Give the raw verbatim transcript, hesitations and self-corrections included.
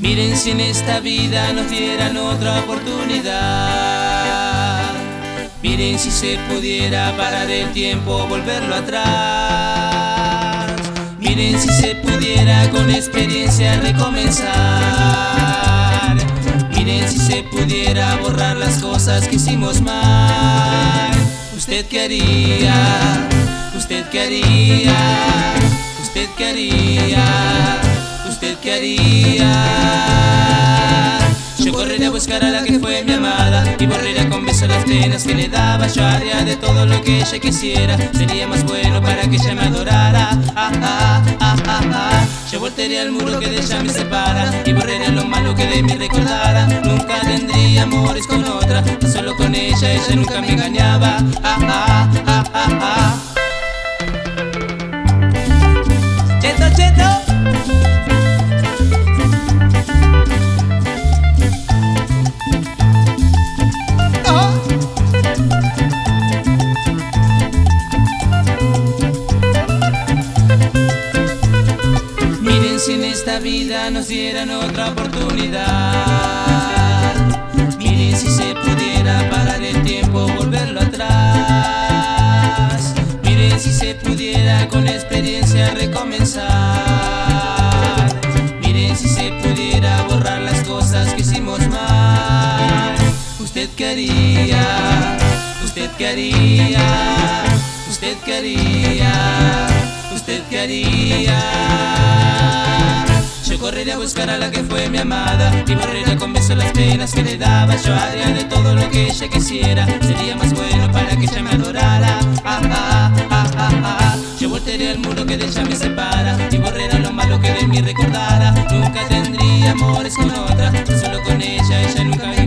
Miren si en esta vida nos dieran otra oportunidad. Miren si se pudiera parar el tiempo, volverlo atrás. Miren si se pudiera con experiencia recomenzar. Miren si se pudiera borrar las cosas que hicimos mal. ¿Usted qué haría? ¿Usted qué haría? ¿Usted qué haría? ¿Usted qué haría? Yo correría a buscar a la que fue mi amada y borraría con besos las penas que le daba. Yo haría de todo lo que ella quisiera, sería más bueno para que ella me adorara. Ah, ah, ah, ah, ah. Yo voltearía el muro que de ella me separa y borraría lo malo que de mí recordara. Nunca tendría amores con otra, solo con ella, ella nunca me engañaba. Ah, ah, ah, ah, ah. Cheto, cheto. Si en esta vida nos dieran otra oportunidad, miren si se pudiera parar el tiempo, volverlo atrás. Miren si se pudiera con experiencia recomenzar. Miren si se pudiera borrar las cosas que hicimos mal. ¿Usted qué haría? ¿Usted qué haría? ¿Usted qué haría? ¿Usted qué haría? Yo correría a buscar a la que fue mi amada y borraría con besos las penas que le daba. Yo haría de todo lo que ella quisiera, sería más bueno para que ella me adorara. Ah, ah, ah, ah, ah. Yo voltearía el muro que de ella me separa y borraría lo malo que de mí recordara. Nunca tendría amores con otra, solo con ella, ella nunca me